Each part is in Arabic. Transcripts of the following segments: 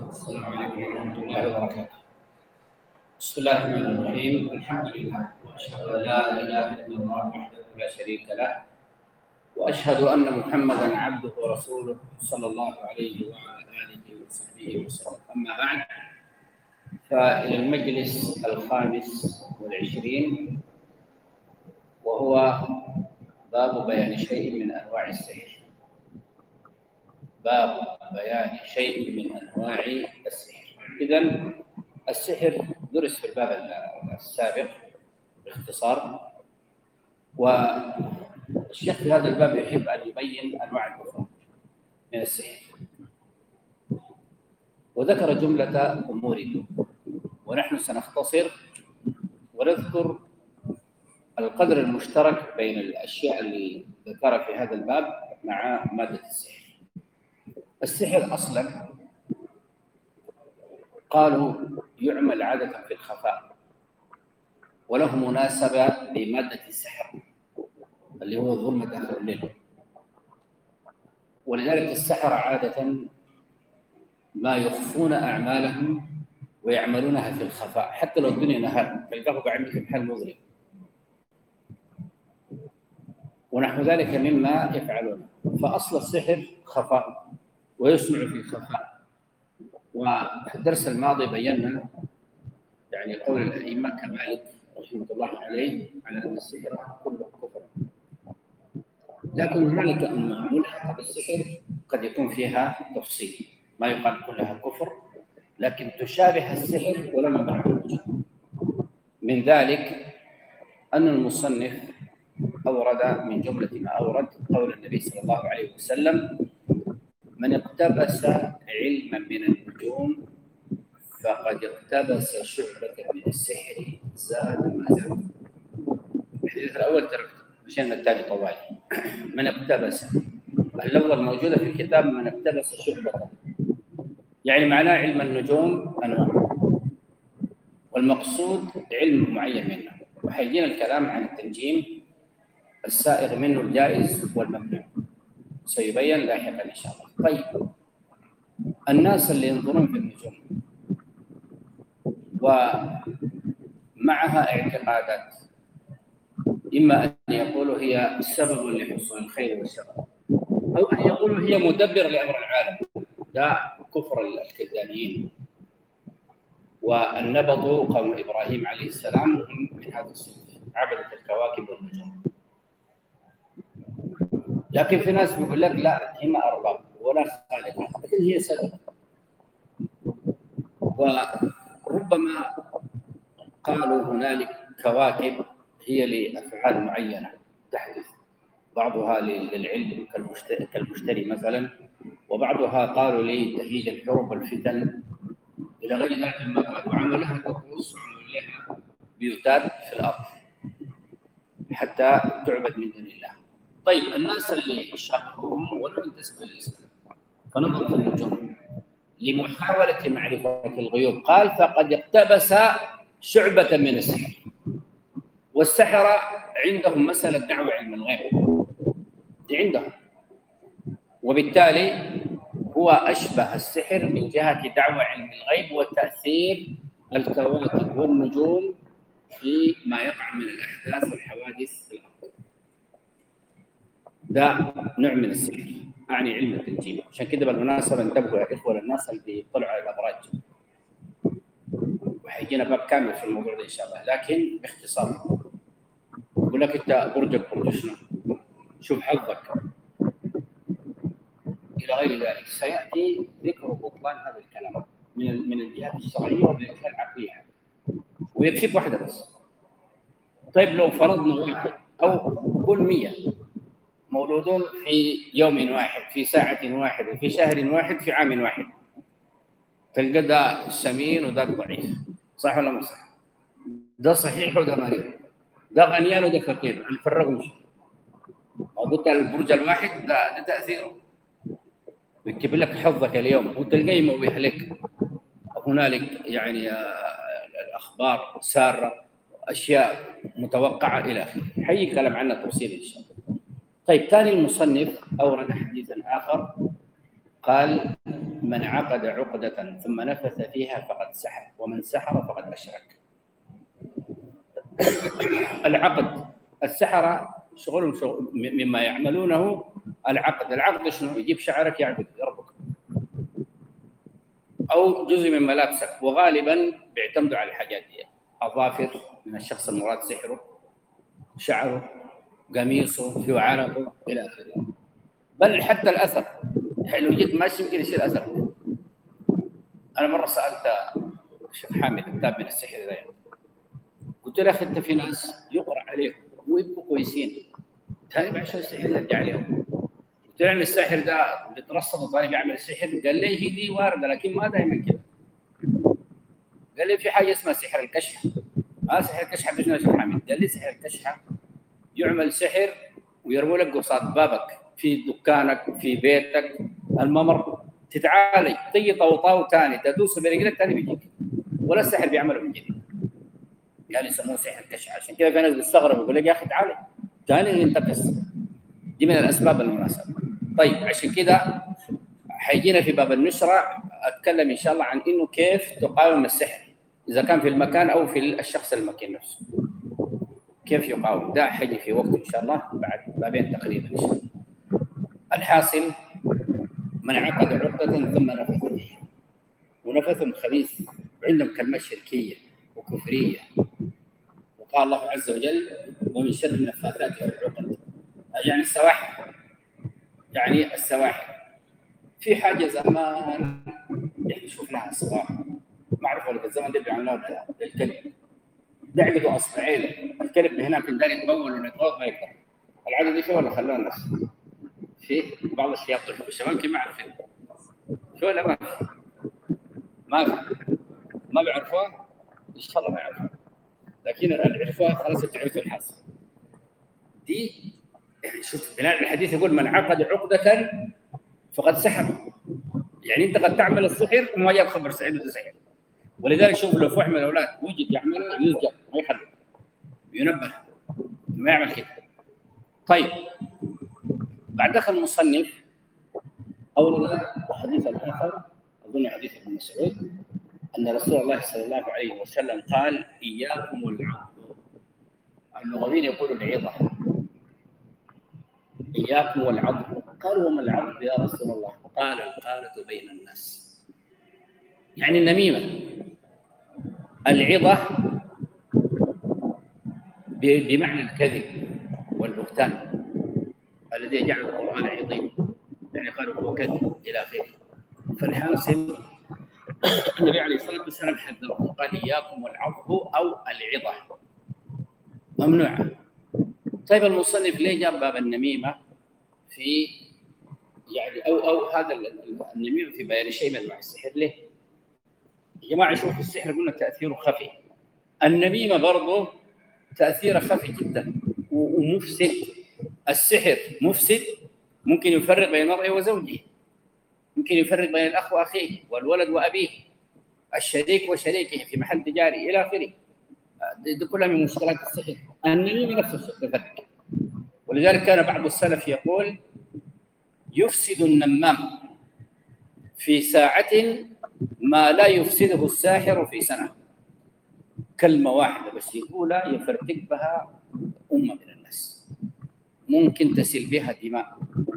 السلام عليكم ورحمة الله وبركاته. بسم الله الرحمن الرحيم، الحمد لله وأشهد أن لا إله إلا الله وحده لا شريك له، وأشهد أن محمدًا عبده ورسوله صلى الله عليه وعلى آله وصحبه وسلم. أما بعد، فإلى المجلس الخامس والعشرين، وهو باب بيان شيء من أنواع السحر. باب بيان شيء من أنواع السحر. إذن السحر درس في الباب السابق باختصار، والشيخ في هذا الباب يحب أن يبين أنواع الكفر من السحر، وذكر جملة أمور، ونحن سنختصر ونذكر القدر المشترك بين الأشياء اللي ذكرها في هذا الباب مع مادة السحر. السحر أصلاً قالوا يعمل عادة في الخفاء، وله مناسبة لمادة السحر اللي هو الظلمة آخر الليل، ولذلك السحرة عادة ما يخفون أعمالهم ويعملونها في الخفاء، حتى لو الدنيا نهار تلقاه قاعد في محل مظلم، ونحو ذلك مما يفعلونه. فأصل السحر خفاء ويصنع في خفاء. وفي الدرس الماضي بينا يعني قول الأئمة كمالك رحمه الله عليه على أن السحر كله كفر، لكن هنالك أنواع ملحقة بالسحر قد يكون فيها تفصيل، ما يقال كلها كفر، لكن تشابه السحر ولم يبرع. من ذلك أن المصنف أورد من جملة ما أورد قول النبي صلى الله عليه وسلم: من اقتبس علما من النجوم فقد اقتبس شعبة من السحر زاد ما زاد. الحديث الأول تركته عشان الثاني طوالي. من اقتبس، اللفظة الموجودة في الكتاب من اقتبس شعبة، يعني معناه علم النجوم أنواع، والمقصود علم معين منه، وحيجينا الكلام عن التنجيم السائغ منه الجائز والممنوع سيبين لاحقا إن شاء الله. طيب، الناس اللي ينظرون في النجوم ومعها اعتقادات، إما أن يقولوا هي سبب لحصول الخير والشر، أو أن يقولوا هي مدبر لأمر العالم، ده كفر الكلدانيين. والنبط قوم إبراهيم عليه السلام هم من هذا الصنف، عبدة الكواكب والنجوم. لكن في ناس بيقول لك لا، هم أرباب ولا خالق، لكن هي سبب. وربما قالوا هنالك كواكب هي لأفعال معينة تحدث، بعضها للعلم كالمشتري مثلا، وبعضها قالوا لتهيج الحروب والفتن إلى غير ذلك مما قالوا. عملها طقوس وعملوا لها بيوتات في الأرض حتى تعبد من دون الله. طيب، الناس اللي شاقوهم ولم ينتسبوا للإسلام فنظروا في النجوم لمحاولة معرفة الغيوب، قال فقد اقتبس شعبة من السحر. والسحرة عندهم مسألة دعوة علم الغيب عندهم، وبالتالي هو أشبه السحر من جهة دعوة علم الغيب وتأثير الكواكب والنجوم في ما يقع من الأحداث والحوادث في الأرض. ده نوع من السحر، أعني علم التنجيم. عشان كده بالمناسبة انتبهوا يا إخوة للناس اللي يطلعوا على الأبراج، وحيجينا باب كامل في الموضوع ده إن شاء الله، لكن باختصار. يقول لك أنت برجك برج شنو؟ شوف حظك إلى غير ذلك. سيأتي ذكر بطلان هذا الكلام من الجهات الشرعية ومن الجهات العقلية، ويكفيك واحدة بس. طيب، لو فرضنا واحد أو قل 100 مولودون في يوم واحد، في ساعة واحدة، في شهر واحد، في عام واحد، تلقى ده سمين وده ضعيف، صح ولا مو صح؟ ده صحيح وده مريض، ده غنيان وده فقير، نفرقهم مش قلت البرج الواحد ده تأثيره يكتب لك حظك اليوم وتلقاه يمويه لك. هنالك يعني الأخبار سارة، أشياء متوقعة إلى آخره، حي كلام عنه تفصيل إن شاء الله. طيب، ثاني المصنف أورد حديثا آخر قال: من عقد عقدة ثم نفث فيها فقد سحر، ومن سحر فقد أشرك. العقد، السحرة شغل مما يعملونه العقد. العقد شنو؟ يجيب شعرك يعبد يربط، أو جزء من ملابسك، وغالبا بيعتمدوا على الحاجات دي. أظافر من الشخص المراد سحره، شعره، قميصه، في عنقه، إلى آخره. بل حتى الأثر، يعني لو جيت ماشي يمكن يصير أثر. أنا مرة سألت الشيخ حامد كتاب من السحر ذا، قلت له أخي أنت في ناس يقرأ عليهم ويبقوا كويسين، ثاني بعد شوي السحر يرجع عليهم. قلت له الساحر ده بيترصد الطالب يعمل السحر؟ قال لي هي دي واردة لكن ما دائما كذا. قال لي في حاجة اسمها سحر الكشح. سحر الكشح بشنو يا شيخ حامد؟ قال لي سحر الكشح يعمل سحر ويرموا لك قصاد بابك في دكانك في بيتك الممر، تتعالج تجي طوطاو ثاني تدوس برجلك ثاني بيجيك، ولا السحر بيعمله من جديد. يعني يسموه سحر كشف. عشان كذا في ناس بيستغربوا يقول لك يا اخي تعالى ثاني ينتقص. دي من الاسباب المناسبه. طيب عشان كذا حيجينا في باب النشره اتكلم ان شاء الله عن انه كيف تقاوم السحر اذا كان في المكان او في الشخص المكين نفسه. كيف يقاوم؟ ده حيجي في وقت ان شاء الله بعد بابين تقريبا ان شاء الله. الحاصل من عقد عقدة ثم نفث فيها، ونفثهم خبيث، وعندهم كلمة شركية وكفرية. وقال الله عز وجل ومن شر النفاثات في العقد، يعني السواحر. يعني السواحر في حاجة زمان يعني شوف لها صراحة ما أعرف ولا الزمن ده بيعملوه للكلب، دعقوا أصبعين الكلب هناك الدار يتبول ونتوض ما يقدر. العادة دي فيه ولا خلوها الناس؟ في بعض الشياطين الشباب كيف ما عارفين شو ولا ما بيعرفوها ان شاء الله ما يعرفوها، لكن اللي عرفوها خلاص تعرفوا الحاصل. دي شوف بناء الحديث يقول من عقد عقدة فقد سحر، يعني انت قد تعمل السحر وما جاء خبر سعيد وده سحر. ولذلك شوف لو فهم الاولاد وجد يعملها يزجر ما يخلي ينبه ما يعمل كده. طيب بعد دخل المصنف اولا حديث الاخر اظن حديث ابن مسعود أن رسول الله صلى الله عليه وسلم قال إياكم والعض. اللغويين يقولوا العضة، إياكم والعض. قالوا وما العض يا رسول الله؟ قال القالة بين الناس، يعني النميمة. العضة بمعنى الكذب والبهتان الذي جعل القرآن عظيم، يعني قالوا هو كذب إلى آخره. فالحاصل النبي عليه الصلاة والسلام حذرهم قال إياكم والعض أو العضة ممنوعة. طيب المصنف ليه جاب باب النميمة في يعني أو هذا النميمة في بيان شيء من أنواع السحر؟ ليه؟ يا جماعة شوفوا السحر قلنا تأثيره خفي، النميمة برضه تأثيره خفي جدا ومفسد. السحر مفسد، ممكن يفرق بين المرء وزوجه، ممكن يفرق بين الأخ وأخيه والولد وأبيه، الشريك وشريكه في محل تجاري إلى آخره. دي كلها من مشكلات السحر. النميمة نفس الشيء. ولذلك كان بعض السلف يقول يفسد النمام في ساعة ما لا يفسده الساحر في سنة. كلمة واحدة بس يقولها يفرتك بها أمة من الناس، ممكن تسيل بها دماء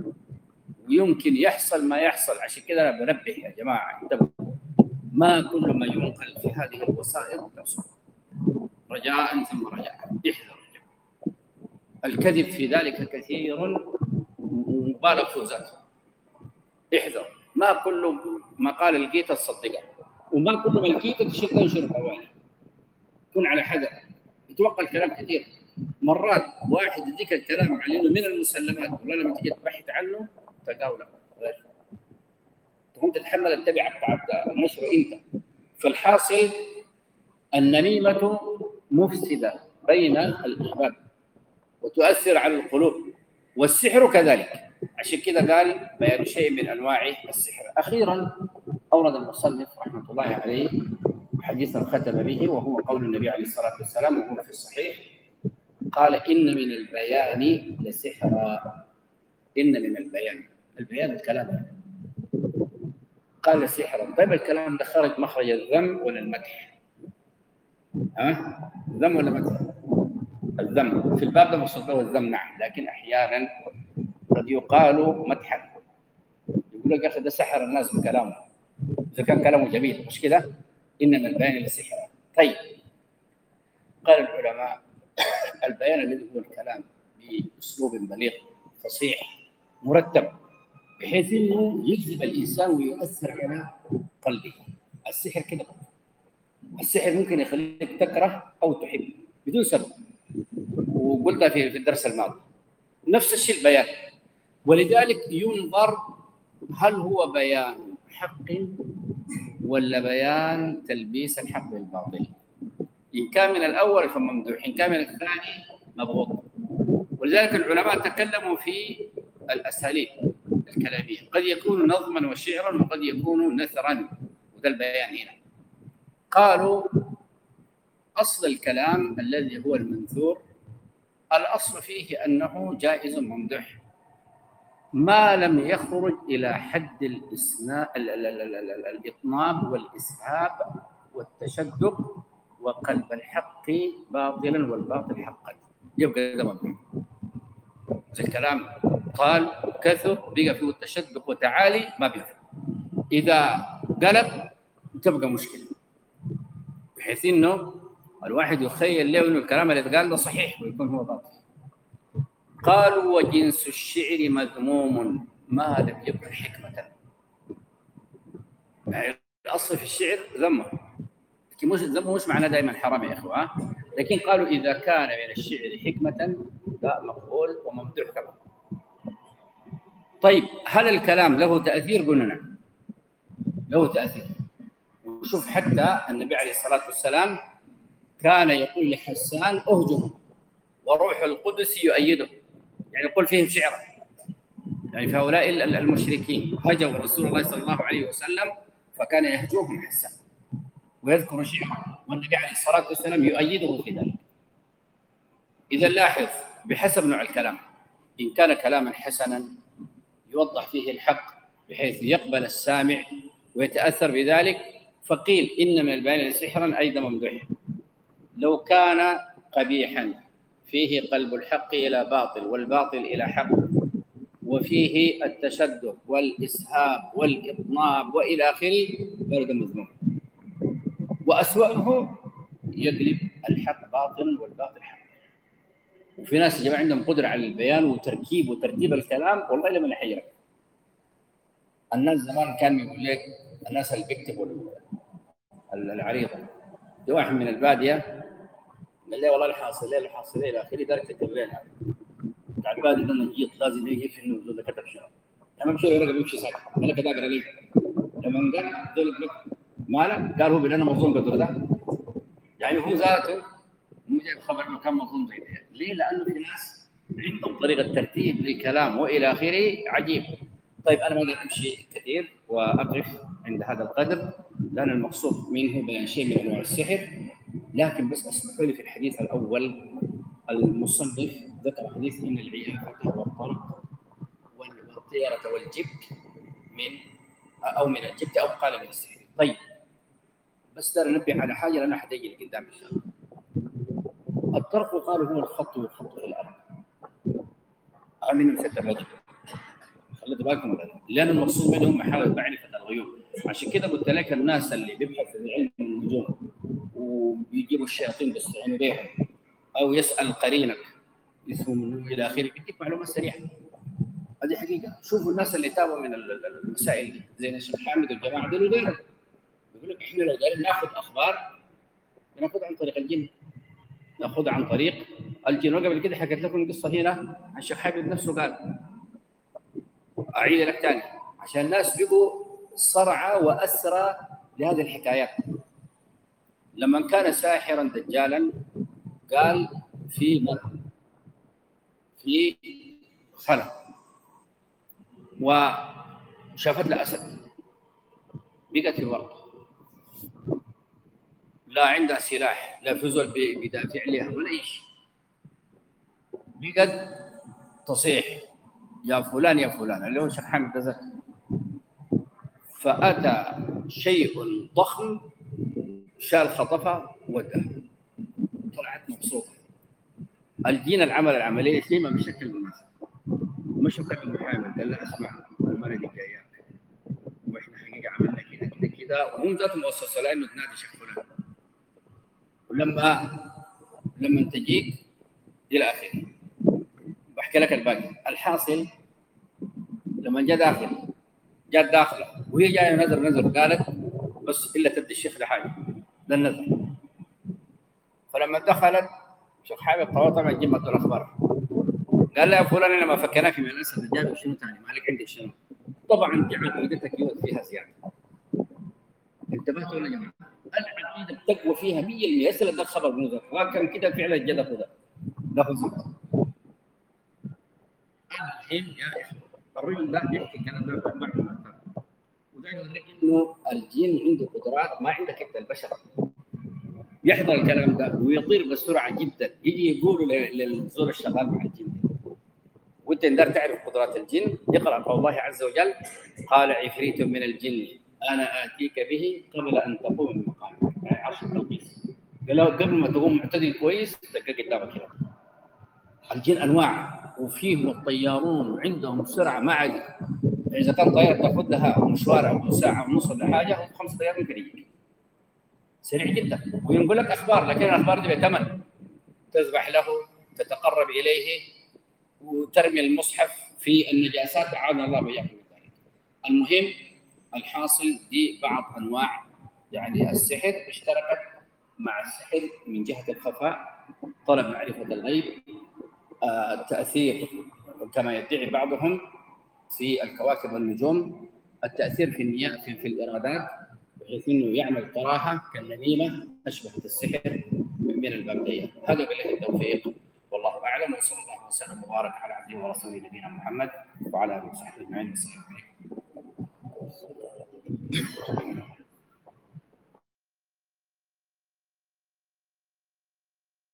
ويمكن يحصل ما يحصل. عشان كده أنا بنبه يا جماعة انتبهوا، ما كل ما ينقل في هذه الوسائط تصل، رجاء ثم رجاء احذر. الكذب في ذلك كثير ومبالغ في ذاته، احذر. ما كل ما قال لقيت تصدقه، وما كل ما لقيت تشيل تنشر حوالي. كن على حذر، يتوقع الكلام كثير. مرات واحد يديك الكلام على انه من المسلمات ولا لما تجي تبحث عنه تلقاه لا غير، تقوم تتحمل التبعه بتاعت النشر انت. فالحاصل النميمه مفسده بين الاحباب وتؤثر على القلوب، والسحر كذلك. عشان كذا قال بيان شيء من انواع السحر. اخيرا اورد المصنف رحمه الله عليه حديثا ختم به، وهو قول النبي عليه الصلاه والسلام وهو في الصحيح، قال ان من البيان لسحرا. ان من البيان، البيان الكلام، قال سحرا. طيب الكلام ده خرج مخرج الذم ولا المدح؟ ذم ولا مدح؟ الذم. في الباب ده مقصود له الذم نعم، لكن احيانا قد يقال مدحا، يقول لك يا اخي ده سحر الناس بكلامه، اذا كان كلامه جميل مش كده؟ انما البيان للسحر. طيب قال العلماء البيان الذي هو الكلام باسلوب بليغ فصيح مرتب بحيث انه يجذب الانسان ويؤثر على قلبه. السحر كده، السحر ممكن يخليك تكره او تحب بدون سبب، وقلتها في الدرس الماضي. نفس الشيء البيان، ولذلك ينظر هل هو بيان حق ولا بيان تلبيس الحق بالباطل. إن كان من الأول فممدوح، إن كان من الثاني مبغوض. ولذلك العلماء تكلموا في الأساليب الكلامية، قد يكون نظما وشعرا وقد يكون نثرا، وده البيان هنا. قالوا أصل الكلام الذي هو المنثور الأصل فيه أنه جائز ممدوح ما لم يخرج إلى حد الإطناب والإسهاب والتشدق وقلب الحق باطلا والباطل حقا، يبقى ده ممنوع. الكلام قال كثر بقى فيه التشدق وتعالي ما بينفع، إذا قلب تبقى مشكلة، بحيث إنه الواحد يخيل له إنه الكلام اللي اتقال ده صحيح ويكون هو باطل. قالوا وجنس الشعر مذموم ما لم يكن حكمة. يعني الأصل في الشعر ذمه، لكن مش ذمه مش معناه دائما حرام يا إخوة، لكن قالوا إذا كان من الشعر حكمة لا مقبول وممدوح كمان. طيب هل الكلام له تأثير؟ قلنا نعم له تأثير. وشوف حتى النبي عليه الصلاة والسلام كان يقول لحسان اهجم وروح القدس يؤيده، يعني يقول فيهم شعرا، يعني في هؤلاء المشركين هجوا رسول الله صلى الله عليه وسلم فكان يهجوهم حسان ويذكر شعرا، والنبي عليه الصلاة والسلام يؤيده في ذلك. إذا لاحظ بحسب نوع الكلام، إن كان كلاما حسنا يوضح فيه الحق بحيث يقبل السامع ويتأثر بذلك فقيل إن من البيان سحرا أيضا ممدوح. لو كان قبيحا فيه قلب الحق إلى باطل والباطل إلى حق وفيه التشدق والإسهاب والإطناب وإلى آخره برد مذموم. وأسوأه يقلب الحق باطلا والباطل حق. وفي ناس يا جماعة عندهم قدرة على البيان وتركيب وترتيب الكلام والله لمن يحيرك. الناس زمان كان يقول لك الناس اللي بيكتبوا العريضة، واحد من البادية قال لي والله الحاصل لي إلى آخره دار كتب لنا بعد البادي لما جيت لازم يجي في إنه ذو كتب شنو أنا بمشي ورقة بيمشي ساكت أنا كذا أقرأ لي لما قال ذو مالك قال هو بلنا مظلوم قدر ده، يعني هو ذاته مو جايب خبر إنه كان مظلوم زي ده. ليه؟ لأنه في ناس عندهم طريقة ترتيب للكلام وإلى آخره عجيب. طيب أنا ما أقدر أمشي كثير وأقف عند هذا القدر لأن المقصود منه بيان شيء من أنواع السحر، لكن بس اسمحوا لي في الحديث الأول المصنف ذكر حديث إن العيافة والطرق والطيرة والجبت من أو من الجبت أو قال من السحر. طيب بس دار ننبه على حاجة لأنها حتيجي قدام إن شاء الله. الطرق قالوا هو الخط والخط في الأرض من مسد الرجل، خليتوا بالكم ولا لا؟ لأن المقصود منهم محاولة معرفة الغيوب. عشان كده قلت لك الناس اللي بيبحثوا في علم النجوم وبيجيبوا الشياطين بيستعينوا بهم أو يسأل قرينك اسمه إلى آخره بيديك معلومات سريعة. هذه حقيقة. شوفوا الناس اللي تابعوا من المسائل زي الشيخ حامد والجماعة دول وغيرهم يقول لك إحنا لو قاعدين ناخذ أخبار ناخذها عن طريق الجن، ناخذها عن طريق الجن. وقبل كده حكيت لكم القصة هنا عن الشيخ حامد نفسه قال أعيد لك ثاني عشان الناس بقوا صرعى وأسرى لهذه الحكايات. لما كان ساحرا دجالا قال في خلق وشافت له أسد بقت في ورطة لا عندها سلاح لا فزول بدافع عليها ولا أي شيء، بقت تصيح يا فلان يا فلان اللي هو الشيخ حامد تذكر. فأتى شيء ضخم شال خطفه وده، طلعت مبسوطة. الجين العمل العملية سيما بشكل مناسب، مش كان المحامي قال له اسمع المرة دي جاية واحنا حقيقة عملنا كذا كذا كذا، وهم ذات مؤسسة لأنه تنادي شيخ فلان، ولما تجيك إلى آخره. بحكي لك الباقي. الحاصل لما جاء داخله وهي جايه نذر قالت بس الا تدي الشيخ لحاجه للنذر. فلما دخلت شيخ حابب طبعا جمعت الاخبار، قال لها يا فلان انا ما فكناك من الاسد جايب شنو ثاني مالك عندي شنو. طبعا جعل عقيدتك فيها زياده. انتبهتوا يا جماعه؟ العقيده بتقوى فيها 100%. يسال ده الخبر بنذر وكان كده فعلا جدف ده خزيت. الحين يا اخي الرجل ده يحكي الكلام ده بعد ما وده يقول لك انه الجن عنده قدرات ما عندك انت البشر. يحضر الكلام ده ويطير بسرعه جدا، يجي يقولوا للزول الشغال مع الجن وانت تقدر تعرف قدرات الجن. يقرا قول الله عز وجل قال عفريت من الجن انا اتيك به قبل ان تقوم من مقامك. يعني عرش التلقيس قال له قبل ما تقوم معتدل كويس تلقى قدامك كده. الجن انواع وفيهم الطيارون وعندهم سرعه ما عاد. اذا كان طياره تاخذ لها مشوار او ساعه ونص ولا حاجه او 5 طيارات ممكن يجيك سريع جدا. وينقل لك اخبار، لكن الاخبار دي بثمن. تذبح له، تتقرب اليه، وترمي المصحف في النجاسات اعاذنا الله واياكم من ذلك. المهم الحاصل دي بعض انواع يعني السحر اشتركت مع السحر من جهه الخفاء، طلب معرفه الغيب، التاثير كما يدعي بعضهم في الكواكب والنجوم، التاثير في الارادات بحيث انه يعمل كراهه كالنميمه اشبهت السحر من البابليه. هذا بالله التوفيق والله اعلم، وصلى الله وسلم وبارك على عبده ورسوله نبينا محمد وعلى اله وصحبه اجمعين. السلام عليكم.